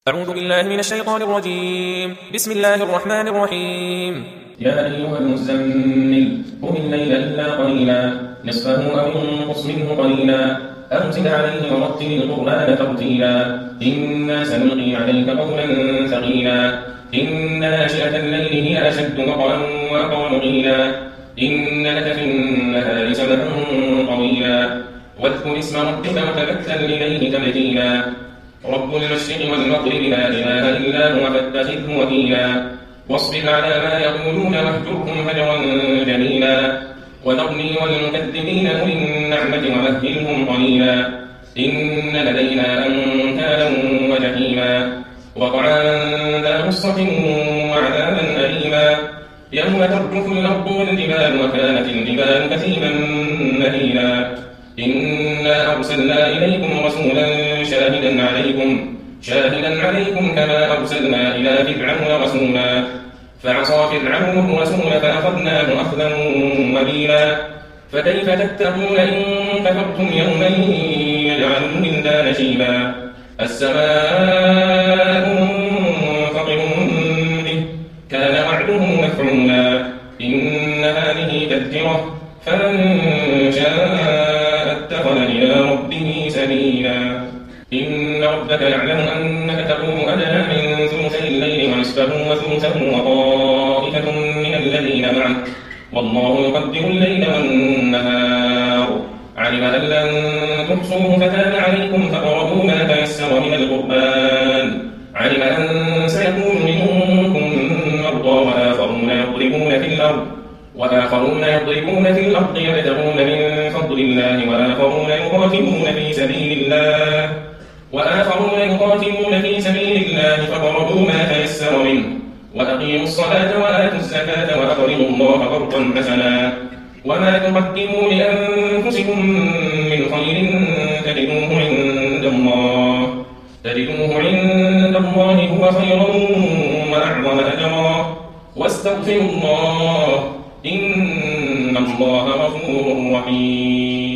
أعوذ بالله من الشيطان الرجيم. بسم الله الرحمن الرحيم. يا أيها المزمل قم الليل إلا قليلا نصفه أو انقص منه قليلا أو زد عليه ورتل القرآن ترتيلا إنا سنلقي عليك قولا ثقيلا إن ناشئة الليل هي أشد وطئا وأقوم قيلا إن لك في النهار سبحا طويلا واذكر اسم ربك وتبتل إليه تبتيلا رب المشرق والمغرب لا إله إلا هو فاتخذه وكيلا واصبر على ما يقولون واهجرهم هجرا جميلا وذرني والمكذبين أولي النعمة ومهلهم قليلا إن لدينا أنكالا وجحيما وطعاما ذا غصة وعذابا أليما يوم ترجف الأرض والجبال وكانت الجبال كثيبا مهيلا إنا أرسلنا إليكم رسولا شاهدا عليكم كما أرسلنا إلى فرعون رسولا فعصى فرعون الرسول فأخذناه أخذا وبيلا فكيف تتقون إن كفرتم يوما يجعل الولدان شيبا السماء منفطر به كان وعده مفعولا إن هذه تذكرة فمن شاء اتخذ إلى ربه سبيلا إن ربك يعلم أنك تقوم أدنى من ثلثي الليل ونصفه وثلثه وطائفة من الذين معك والله يقدر الليل والنهار علم أن لن تحصوه فتاب عليكم فاقرؤوا ما تيسر من القرآن علم أن سيكون منكم مرضى وآخرون يضربون في الأرض يبتغون من فضل الله وآخرون يقاتلون في سبيل الله فاقرؤوا ما تيسر منه وأقيموا الصلاة وآتوا الزكاة وأقرضوا الله قرضا حسنا وما تقدموا لأنفسكم من خير تجدوه عند الله هو خيرا وأعظم أجرا واستغفروا الله إن الله غفور رحيم.